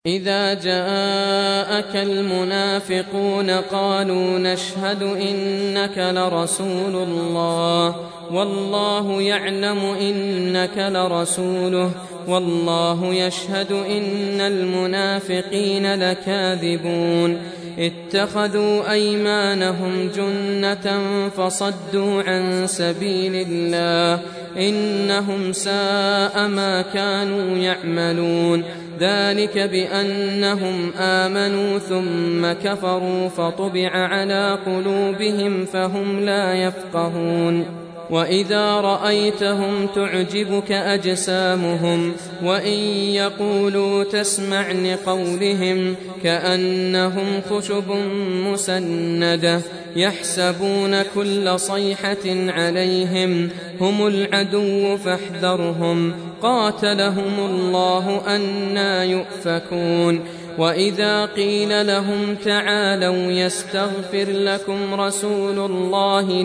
إذا جاءك المنافقون قالوا نشهد إنك لرسول الله والله يعلم إنك لرسوله والله يشهد إن المنافقين لكاذبون اتخذوا أيمانهم جنة فصدوا عن سبيل الله إنهم ساء ما كانوا يعملون ذلك بأنهم آمنوا ثم كفروا فطبع على قلوبهم فهم لا يفقهون وإذا رأيتهم تعجبك أجسامهم وإن يقولوا تسمع لقولهم كأنهم خشب مسندة يحسبون كل صيحة عليهم هم العدو فاحذرهم قاتلهم الله أنى يؤفكون وإذا قيل لهم تعالوا يستغفر لكم رسول الله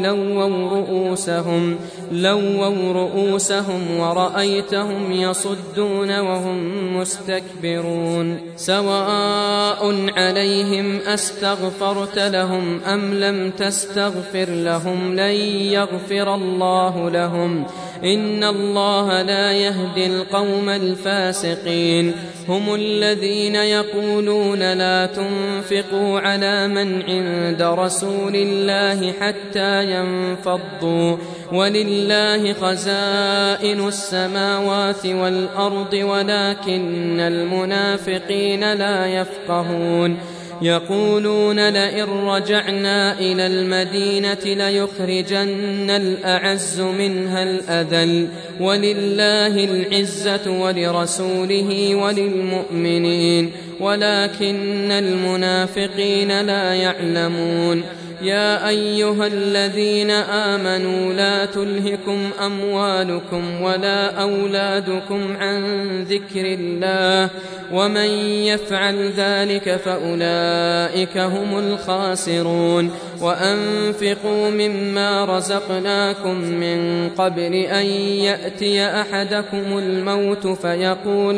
لووا رؤوسهم ورأيتهم يصدون وهم مستكبرون سواء عليهم أستغفرت لهم أم لم تستغفر لهم لن يغفر الله لهم إن الله لا يهدي القوم الفاسقين هم الذين يقولون لا تنفقوا على من عند رسول الله حتى ينفضوا ولله خزائن السماوات والأرض ولكن المنافقين لا يفقهون يقولون لئن رجعنا إلى المدينة ليخرجن الأعز منها الأذل ولله العزة ولرسوله وللمؤمنين ولكن المنافقين لا يعلمون يا أيها الذين آمنوا لا تلهكم أموالكم ولا أولادكم عن ذكر الله ومن يفعل ذلك فأولئك هم الخاسرون وأنفقوا مما رزقناكم من قبل أن يأتي أحدكم الموت فيقول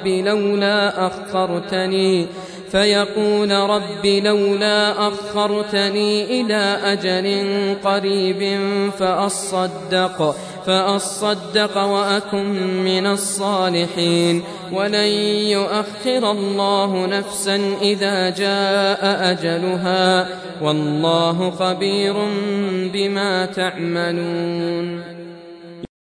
رب لولا أخرتني إلى أجل قريب فأصدق وأكن من الصالحين ولن يؤخر الله نفسا إذا جاء أجلها والله خبير بما تعملون